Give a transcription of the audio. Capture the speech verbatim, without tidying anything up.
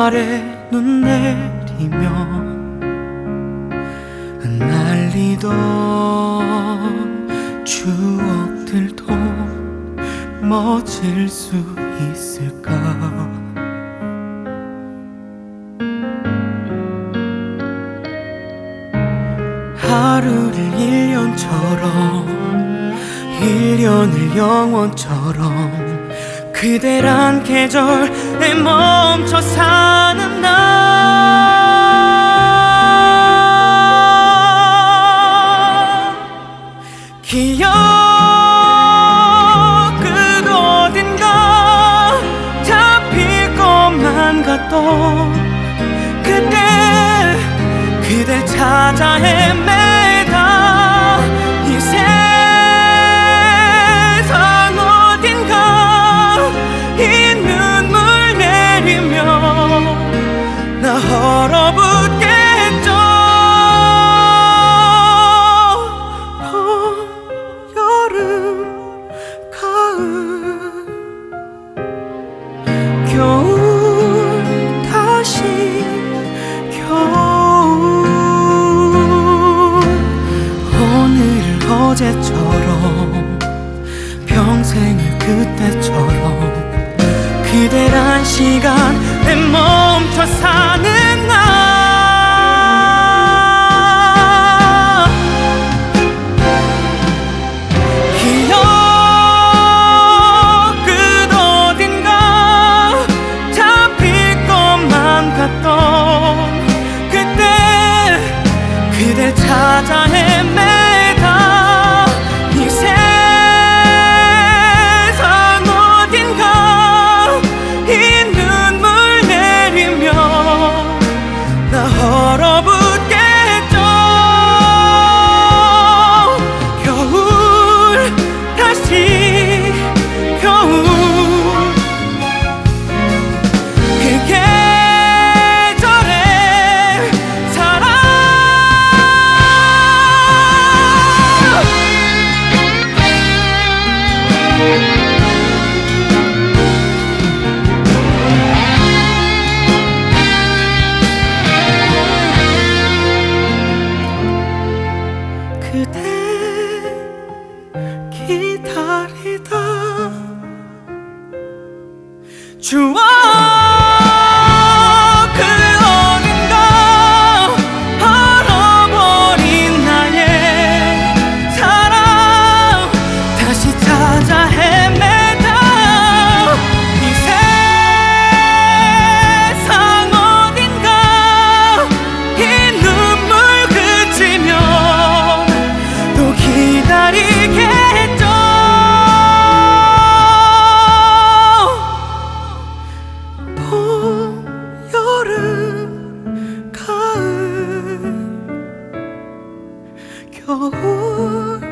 아래 눈 내리며 흩날리던 추억들도 멎을 수 있을까. 하루를 일 년처럼 일 년을 영원처럼 그대란 계절에 멈춰 사는 나. 기억 끝 어딘가 잡힐 것만 같던 그때 그댈 찾아 헤매다 이 세상 어딘가 이 눈물 내리며 나 얼어붙겠죠. 봄, 여름, 가을, 겨울, 다시 겨울. 어제처럼 평생을 그때처럼 그대란 시간에 멈춰 사는 나. 기억 끝 어딘가 잡힐 것만 같던 그때 그댈 찾아 헤매 얼어붙겠죠. 겨울, 다시 겨울. 그 계절의 사랑. 그대 기다리다 추억 그 어딘가 얼어버린 나의 사랑 다시 찾아 헤매다 이 세상 어딘가 이 눈물 그치며 기다리겠죠. 봄, 여름, 가을, 겨울.